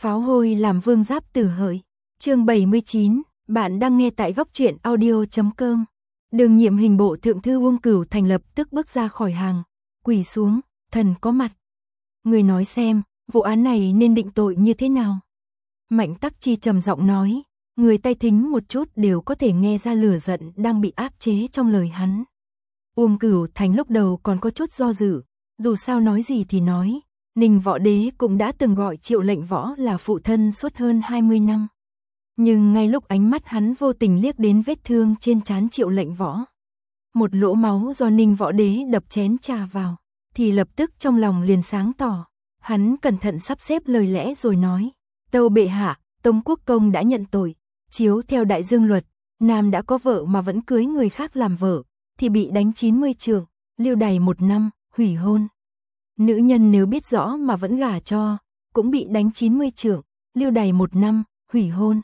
Pháo hôi làm vương giáp tử hợi. Chương 79, bạn đang nghe tại góc truyện audio.com. Đường nhiệm hình bộ thượng thư Uông Cửu Thành lập tức bước ra khỏi hàng, quỳ xuống, thần có mặt. Người nói xem, vụ án này nên định tội như thế nào? Mạnh Tắc Chi trầm giọng nói, người tai thính một chút đều có thể nghe ra lửa giận đang bị áp chế trong lời hắn. Uông Cửu Thành lúc đầu còn có chút do dự, dù sao nói gì thì nói, Ninh Võ Đế cũng đã từng gọi Triệu Lệnh Võ là phụ thân suốt hơn 20 năm. Nhưng ngay lúc ánh mắt hắn vô tình liếc đến vết thương trên trán Triệu Lệnh Võ, một lỗ máu do Ninh Võ Đế đập chén trà vào, thì lập tức trong lòng liền sáng tỏ. Hắn cẩn thận sắp xếp lời lẽ rồi nói, tâu bệ hạ, Tống Quốc Công đã nhận tội, chiếu theo Đại Dương luật, nam đã có vợ mà vẫn cưới người khác làm vợ, thì bị đánh 90 trượng, lưu đày 1 năm, hủy hôn. Nữ nhân nếu biết rõ mà vẫn gả cho, cũng bị đánh 90 trượng, lưu đày 1 năm, hủy hôn.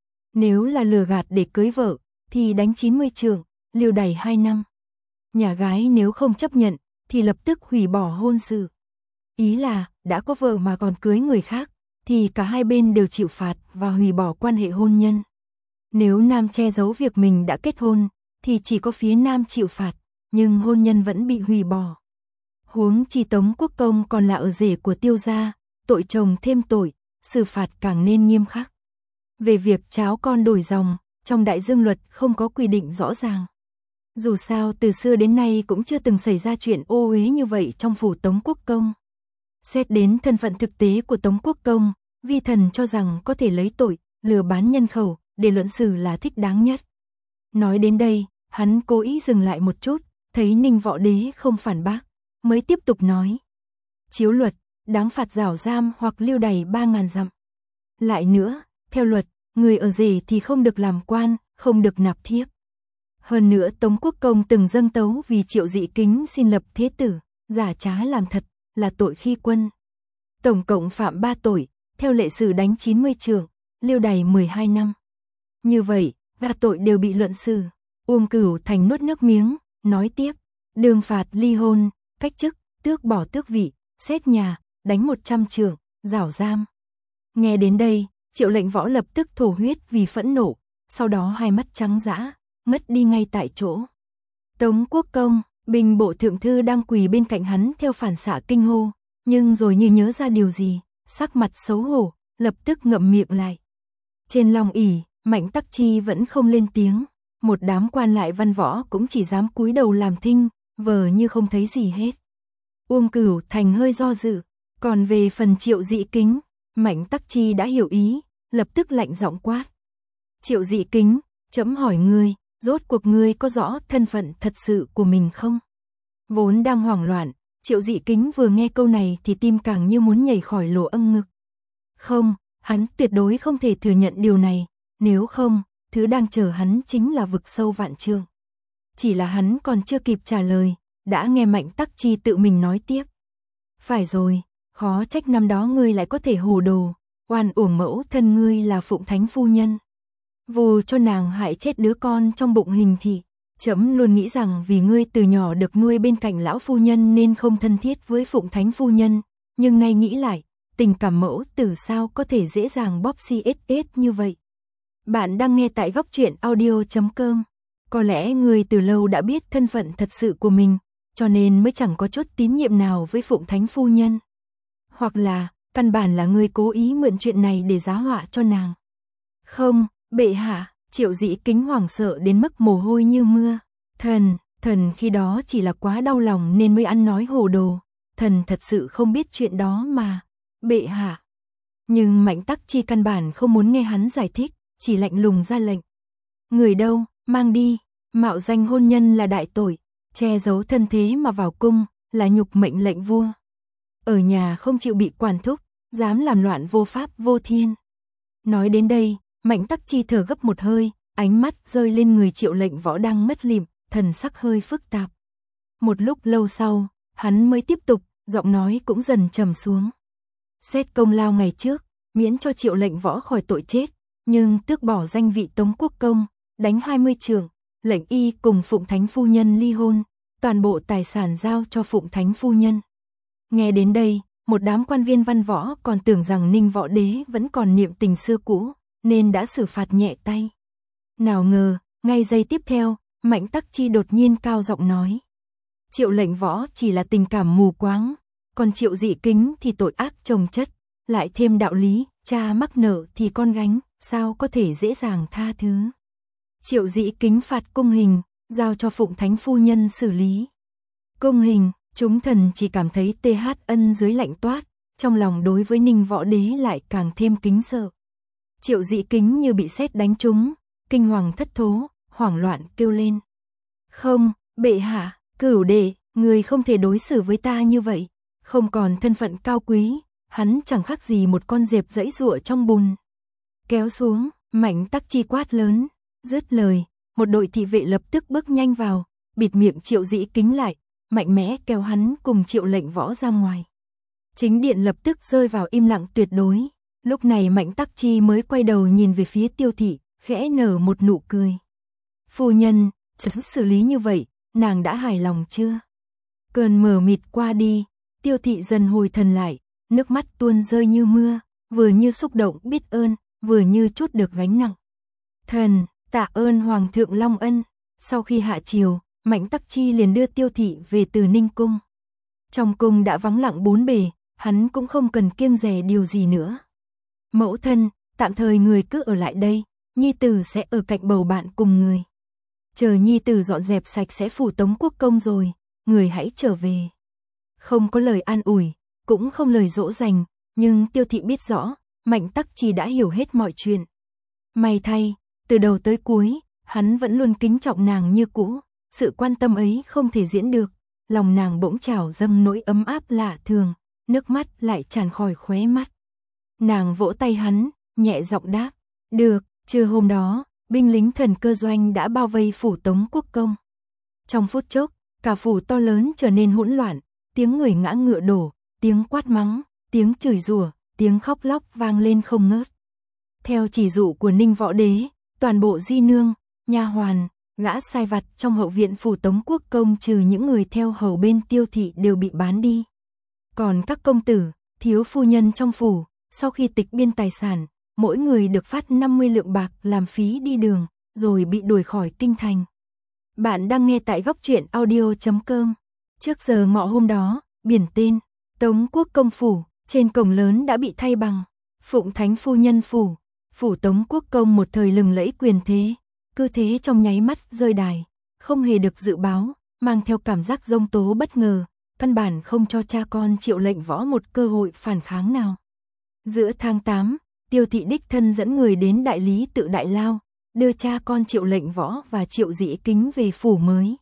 Nếu là lừa gạt để cưới vợ, thì đánh 90 trượng, lưu đày 2 năm. Nhà gái nếu không chấp nhận, thì lập tức hủy bỏ hôn sự. Ý là, đã có vợ mà còn cưới người khác, thì cả hai bên đều chịu phạt và hủy bỏ quan hệ hôn nhân. Nếu nam che giấu việc mình đã kết hôn, thì chỉ có phía nam chịu phạt, nhưng hôn nhân vẫn bị hủy bỏ. Huống chi Tống Quốc Công còn là ở rể của Tiêu gia, tội chồng thêm tội, xử phạt càng nên nghiêm khắc. Về việc cháu con đổi dòng, trong Đại Dương luật không có quy định rõ ràng. Dù sao từ xưa đến nay cũng chưa từng xảy ra chuyện ô uế như vậy trong phủ Tống Quốc Công. Xét đến thân phận thực tế của Tống Quốc Công, vi thần cho rằng có thể lấy tội lừa bán nhân khẩu để luận xử là thích đáng nhất. Nói đến đây, hắn cố ý dừng lại một chút, thấy Ninh Võ Đế không phản bác, mới tiếp tục nói. Chiếu luật, đáng phạt giảo giam hoặc lưu đày 3.000 dặm. Lại nữa, theo luật, người ở rể thì không được làm quan, không được nạp thiếp. Hơn nữa Tống Quốc Công từng dâng tấu vì Triệu Dị Kính xin lập thế tử, giả trá làm thật, là tội khi quân. Tổng cộng phạm 3 tội, theo lệ sử đánh 90 trượng, lưu đày 12 năm. Như vậy, 3 tội đều bị luận xử. Uông Cửu Thành nuốt nước miếng, nói tiếp, đường phạt ly hôn, cách chức, tước bỏ tước vị, xét nhà, đánh 100 trượng, giảo giam. Nghe đến đây, Triệu Lệnh Võ lập tức thổ huyết vì phẫn nộ, sau đó hai mắt trắng dã, ngất đi ngay tại chỗ. Tống Quốc Công, binh bộ thượng thư đang quỳ bên cạnh hắn theo phản xạ kinh hô, nhưng rồi như nhớ ra điều gì, sắc mặt xấu hổ, lập tức ngậm miệng lại. Trên long ỷ, Mạnh Tắc Chi vẫn không lên tiếng, một đám quan lại văn võ cũng chỉ dám cúi đầu làm thinh, vờ như không thấy gì hết. Uông Cửu Thành hơi do dự, còn về phần Triệu Dị Kính, Mạnh Tắc Chi đã hiểu ý, lập tức lạnh giọng quát. Triệu Dị Kính, trẫm hỏi ngươi, rốt cuộc ngươi có rõ thân phận thật sự của mình không? Vốn đang hoảng loạn, Triệu Dị Kính vừa nghe câu này thì tim càng như muốn nhảy khỏi lỗ ngực. Không, hắn tuyệt đối không thể thừa nhận điều này, nếu không, thứ đang chờ hắn chính là vực sâu vạn trượng. Chỉ là hắn còn chưa kịp trả lời, đã nghe Mạnh Tắc Chi tự mình nói tiếp. Phải rồi, khó trách năm đó ngươi lại có thể hồ đồ, oan uổng mẫu thân ngươi là Phụng Thánh phu nhân. Vù cho nàng hại chết đứa con trong bụng Hình Thị, trẫm luôn nghĩ rằng vì ngươi từ nhỏ được nuôi bên cạnh lão phu nhân nên không thân thiết với Phụng Thánh phu nhân, nhưng nay nghĩ lại, tình cảm mẫu tử sao có thể dễ dàng bóp xs như vậy. Bạn đang nghe tại góc truyện audio.com. Có lẽ ngươi từ lâu đã biết thân phận thật sự của mình, cho nên mới chẳng có chút tín nhiệm nào với Phụng Thánh phu nhân. Hoặc là, căn bản là ngươi cố ý mượn chuyện này để giá họa cho nàng. Không, bệ hạ, Triệu Dị Kính hoảng sợ đến mức mồ hôi như mưa. Thần khi đó chỉ là quá đau lòng nên mới ăn nói hồ đồ. Thần thật sự không biết chuyện đó mà, bệ hạ. Nhưng Mạnh Tắc Chi căn bản không muốn nghe hắn giải thích, chỉ lạnh lùng ra lệnh. Người đâu, mang đi, mạo danh hôn nhân là đại tội, che giấu thân thế mà vào cung, là nhục mệnh lệnh vua. Ở nhà không chịu bị quản thúc, dám làm loạn vô pháp vô thiên. Nói đến đây, Mạnh Tắc Chi thở gấp một hơi, ánh mắt rơi lên người Triệu Lệnh Võ đang ngất lịm, thần sắc hơi phức tạp. Một lúc lâu sau, hắn mới tiếp tục, giọng nói cũng dần trầm xuống. Xét công lao ngày trước, miễn cho Triệu Lệnh Võ khỏi tội chết, nhưng tước bỏ danh vị Tống Quốc Công, đánh 20 trượng, lệnh y cùng Phụng Thánh phu nhân ly hôn, toàn bộ tài sản giao cho Phụng Thánh phu nhân. Nghe đến đây, một đám quan viên văn võ còn tưởng rằng Ninh Võ Đế vẫn còn niệm tình xưa cũ, nên đã xử phạt nhẹ tay. Nào ngờ, ngay giây tiếp theo, Mạnh Tắc Chi đột nhiên cao giọng nói. Triệu Lệnh Võ chỉ là tình cảm mù quáng, còn Triệu Dị Kính thì tội ác chồng chất, lại thêm đạo lý, cha mắc nợ thì con gánh, sao có thể dễ dàng tha thứ. Triệu Dị Kính phạt cung hình, giao cho Phụng Thánh phu nhân xử lý. Cung hình, chúng thần chỉ cảm thấy TH Ân dưới lạnh toát, trong lòng đối với Ninh Võ Đế lại càng thêm kính sợ. Triệu Dị Kính như bị sét đánh trúng, kinh hoàng thất thố, hoảng loạn kêu lên. Không, bệ hạ, Cửu đệ, người không thể đối xử với ta như vậy, không còn thân phận cao quý, hắn chẳng khác gì một con dẹp giãy giụa trong bùn. Kéo xuống, Mạnh Tắc Chi quát lớn, dứt lời, một đội thị vệ lập tức bước nhanh vào, bịt miệng Triệu Dị Kính lại, mạnh mẽ kéo hắn cùng Triệu Lệnh Võ ra ngoài. Chính điện lập tức rơi vào im lặng tuyệt đối, lúc này Mạnh Tắc Chi mới quay đầu nhìn về phía Tiêu thị, khẽ nở một nụ cười. Phu nhân, xử lý như vậy, nàng đã hài lòng chưa? Cơn mờ mịt qua đi, Tiêu thị dần hồi thần lại, nước mắt tuôn rơi như mưa, vừa như xúc động biết ơn, vừa như trút được gánh nặng. Thần, tạ ơn Hoàng thượng Long ân. Sau khi hạ triều, Mạnh Tắc Chi liền đưa Tiêu thị về từ Ninh cung. Trong cung đã vắng lặng bốn bề, hắn cũng không cần kiêng dè điều gì nữa. Mẫu thân, tạm thời người cứ ở lại đây, nhi tử sẽ ở cạnh bầu bạn cùng người. Chờ nhi tử dọn dẹp sạch sẽ phủ Tống Quốc công rồi, người hãy trở về. Không có lời an ủi, cũng không lời dỗ dành, nhưng Tiêu thị biết rõ, Mạnh Tắc Chi đã hiểu hết mọi chuyện. May thay, từ đầu tới cuối, hắn vẫn luôn kính trọng nàng như cũ, sự quan tâm ấy không thể diễn được, lòng nàng bỗng trào dâng nỗi ấm áp lạ thường, nước mắt lại tràn khỏi khóe mắt. Nàng vỗ tay hắn, nhẹ giọng đáp, được. Trưa hôm đó, binh lính Thần Cơ doanh đã bao vây phủ Tống Quốc công. Trong phút chốc, cả phủ to lớn trở nên hỗn loạn, tiếng người ngã ngựa đổ, tiếng quát mắng, tiếng chửi rủa, tiếng khóc lóc vang lên không ngớt. Theo chỉ dụ của Ninh Võ Đế, toàn bộ di nương, nha hoàn, gã sai vặt trong hậu viện phủ Tống Quốc công trừ những người theo hầu bên Tiêu thị đều bị bán đi. Còn các công tử, thiếu phu nhân trong phủ, sau khi tịch biên tài sản, mỗi người được phát 50 lượng bạc làm phí đi đường, rồi bị đuổi khỏi kinh thành. Bạn đang nghe tại góc truyện audio.com. Trước giờ ngọ hôm đó, biển tên Tống Quốc công phủ, trên cổng lớn đã bị thay bằng Phụng Thánh phu nhân phủ. Phủ Tống Quốc công một thời lừng lẫy quyền thế, cứ thế trong nháy mắt rơi đài, không hề được dự báo, mang theo cảm giác giông tố bất ngờ, căn bản không cho cha con Triệu Lệnh Võ một cơ hội phản kháng nào. Giữa tháng 8, Tiêu thị đích thân dẫn người đến đại lý tự Đại Lao, đưa cha con Triệu Lệnh Võ và Triệu Dị Kính về phủ mới.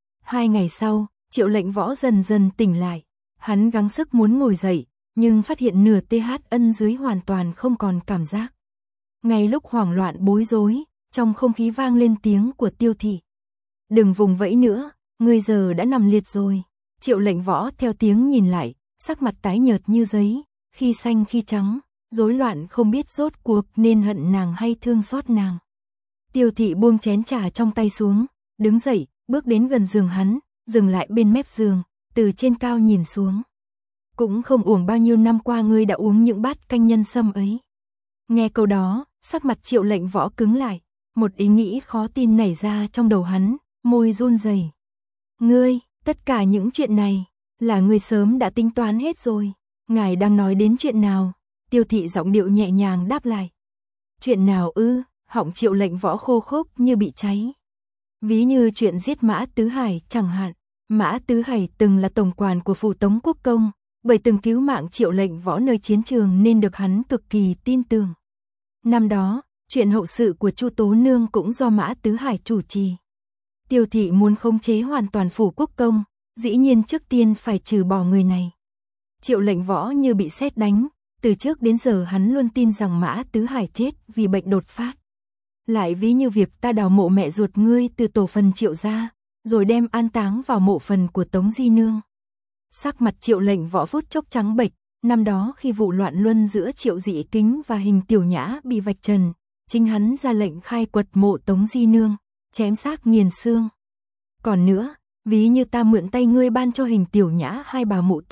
2 ngày sau, Triệu Lệnh Võ dần dần tỉnh lại, hắn gắng sức muốn ngồi dậy, nhưng phát hiện nửa TH Ân dưới hoàn toàn không còn cảm giác. Ngay lúc hoảng loạn bối rối, trong không khí vang lên tiếng của Tiêu thị. Đừng vùng vẫy nữa, ngươi giờ đã nằm liệt rồi. Triệu Lệnh Võ theo tiếng nhìn lại, sắc mặt tái nhợt như giấy, khi xanh khi trắng, rối loạn không biết rốt cuộc nên hận nàng hay thương xót nàng. Tiêu thị buông chén trà trong tay xuống, đứng dậy, bước đến gần giường hắn, dừng lại bên mép giường, từ trên cao nhìn xuống. Cũng không uổng bao nhiêu năm qua ngươi đã uống những bát canh nhân sâm ấy. Nghe câu đó, sắc mặt Triệu Lệnh Võ cứng lại, một ý nghĩ khó tin nảy ra trong đầu hắn, môi run rẩy. Ngươi, tất cả những chuyện này, là ngươi sớm đã tính toán hết rồi. Ngài đang nói đến chuyện nào? Tiêu thị giọng điệu nhẹ nhàng đáp lại. Chuyện nào ư? Họng Triệu Lệnh Võ khô khốc như bị cháy. Ví như chuyện giết Mã Tứ Hải chẳng hạn. Mã Tứ Hải từng là tổng quản của phủ Tống Quốc công, bởi từng cứu mạng Triệu Lệnh Võ nơi chiến trường nên được hắn cực kỳ tin tưởng. Năm đó, chuyện hậu sự của Chu Tố Nương cũng do Mã Tứ Hải chủ trì. Tiêu thị muốn khống chế hoàn toàn phủ Quốc công, dĩ nhiên trước tiên phải trừ bỏ người này. Triệu Lệnh Võ như bị sét đánh, từ trước đến giờ hắn luôn tin rằng Mã Tứ Hải chết vì bệnh đột phát. Lại ví như việc ta đào mộ mẹ ruột ngươi từ tổ phần Triệu gia, rồi đem an táng vào mộ phần của Tống Di Nương. Sắc mặt Triệu Lệnh Võ phút chốc trắng bệch, năm đó khi vụ loạn luân giữa Triệu Dị Kính và Hình Tiểu Nhã bị vạch trần, chính hắn ra lệnh khai quật mộ Tống Di Nương, chém xác nghiền xương. Còn nữa, ví như ta mượn tay ngươi ban cho Hình Tiểu Nhã 2 bà mụ tốt,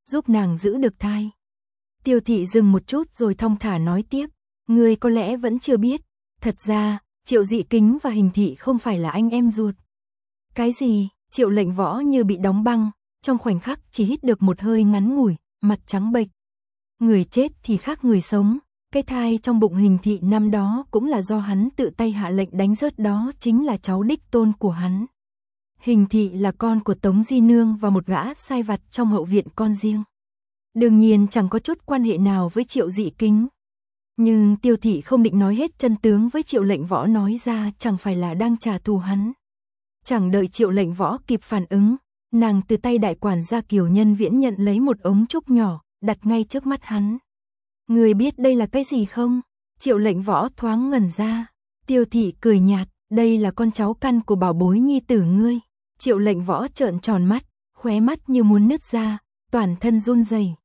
giúp nàng giữ được thai. Tiêu thị dừng một chút rồi thong thả nói tiếp, ngươi có lẽ vẫn chưa biết, thật ra, Triệu Dị Kính và Hình Thị không phải là anh em ruột. Cái gì? Triệu Lệnh Võ như bị đóng băng, trong khoảnh khắc chỉ hít được một hơi ngắn ngủi, mặt trắng bệch. Người chết thì khác người sống, cái thai trong bụng Hình Thị năm đó cũng là do hắn tự tay hạ lệnh đánh rớt, đó chính là cháu đích tôn của hắn. Hình Thị là con của Tống Di Nương và một gã sai vặt trong hậu viện con riêng. Đương nhiên chẳng có chút quan hệ nào với Triệu Dị Kính. Nhưng Tiêu thị không định nói hết chân tướng với Triệu Lệnh Võ, nói ra chẳng phải là đang trả thù hắn. Chẳng đợi Triệu Lệnh Võ kịp phản ứng, nàng từ tay đại quản gia Kiều Nhân Viễn nhận lấy một ống trúc nhỏ, đặt ngay trước mắt hắn. Người biết đây là cái gì không? Triệu Lệnh Võ thoáng ngẩn ra. Tiêu thị cười nhạt, đây là con cháu căn của bảo bối nhi tử ngươi. Triệu Lệnh Võ trợn tròn mắt, khóe mắt như muốn nứt ra, toàn thân run rẩy.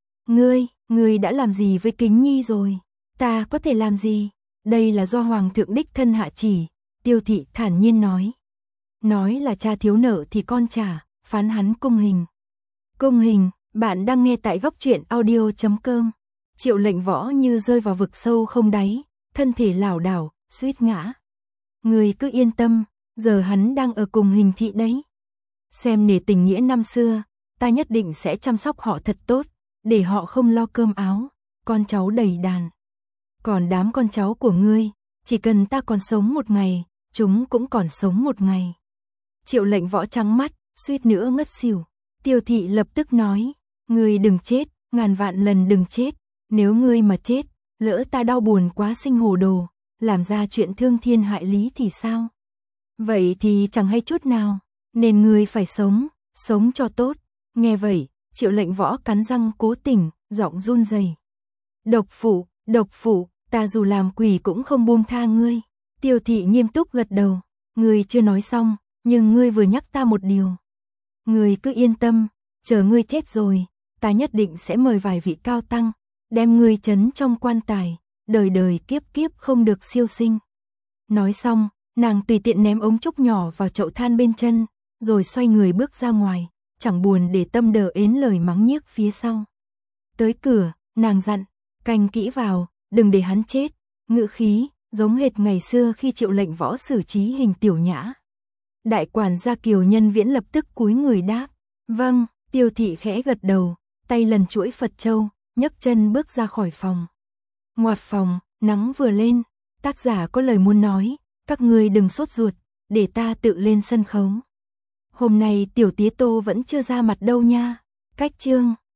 Ngươi đã làm gì với Kính Nhi rồi? Ta có thể làm gì? Đây là do Hoàng thượng đích thân hạ chỉ, Tiêu thị thản nhiên nói. Nói là cha thiếu nợ thì con trả, phán hắn cung hình. Cung hình, bạn đang nghe tại góc truyện audio.com. Triệu Lệnh Võ như rơi vào vực sâu không đáy, thân thể lảo đảo, suýt ngã. Người cứ yên tâm, giờ hắn đang ở cùng Hình Thị đấy. Xem nể tình nghĩa năm xưa, ta nhất định sẽ chăm sóc họ thật tốt, để họ không lo cơm áo, con cháu đầy đàn. Còn đám con cháu của ngươi, chỉ cần ta còn sống một ngày, chúng cũng còn sống một ngày. Triệu Lệnh Võ trắng mắt, suýt nữa ngất xỉu. Tiêu thị lập tức nói, ngươi đừng chết, ngàn vạn lần đừng chết. Nếu ngươi mà chết, lỡ ta đau buồn quá sinh hồ đồ, làm ra chuyện thương thiên hại lý thì sao? Vậy thì chẳng hay chút nào, nên ngươi phải sống cho tốt. Nghe vậy, Triệu Lệnh Võ cắn răng cố tỉnh, giọng run rẩy. Độc phụ, ta dù làm quỷ cũng không buông tha ngươi. Tiêu thị nghiêm túc gật đầu, ngươi chưa nói xong, nhưng ngươi vừa nhắc ta một điều. Ngươi cứ yên tâm, chờ ngươi chết rồi, ta nhất định sẽ mời vài vị cao tăng, đem ngươi trấn trong quan tài, đời đời kiếp kiếp không được siêu sinh. Nói xong, nàng tùy tiện ném ống trúc nhỏ vào chậu than bên chân, rồi xoay người bước ra ngoài, chẳng buồn để tâm đờ ến lời mắng nhiếc phía sau. Tới cửa, nàng dặn, canh kỹ vào, đừng để hắn chết, ngữ khí giống hệt ngày xưa khi Triệu Lệnh Võ xử trí Hình Tiểu Nhã. Đại quản gia Kiều Nhân Viễn lập tức cúi người đáp, vâng. Tiêu thị khẽ gật đầu, tay lần chuỗi Phật châu, nhấc chân bước ra khỏi phòng. Ngoặt phòng, nắng vừa lên, tác giả có lời muốn nói, các ngươi đừng sốt ruột, để ta tự lên sân khấu. Hôm nay tiểu tía Tô vẫn chưa ra mặt đâu nha. Cách chương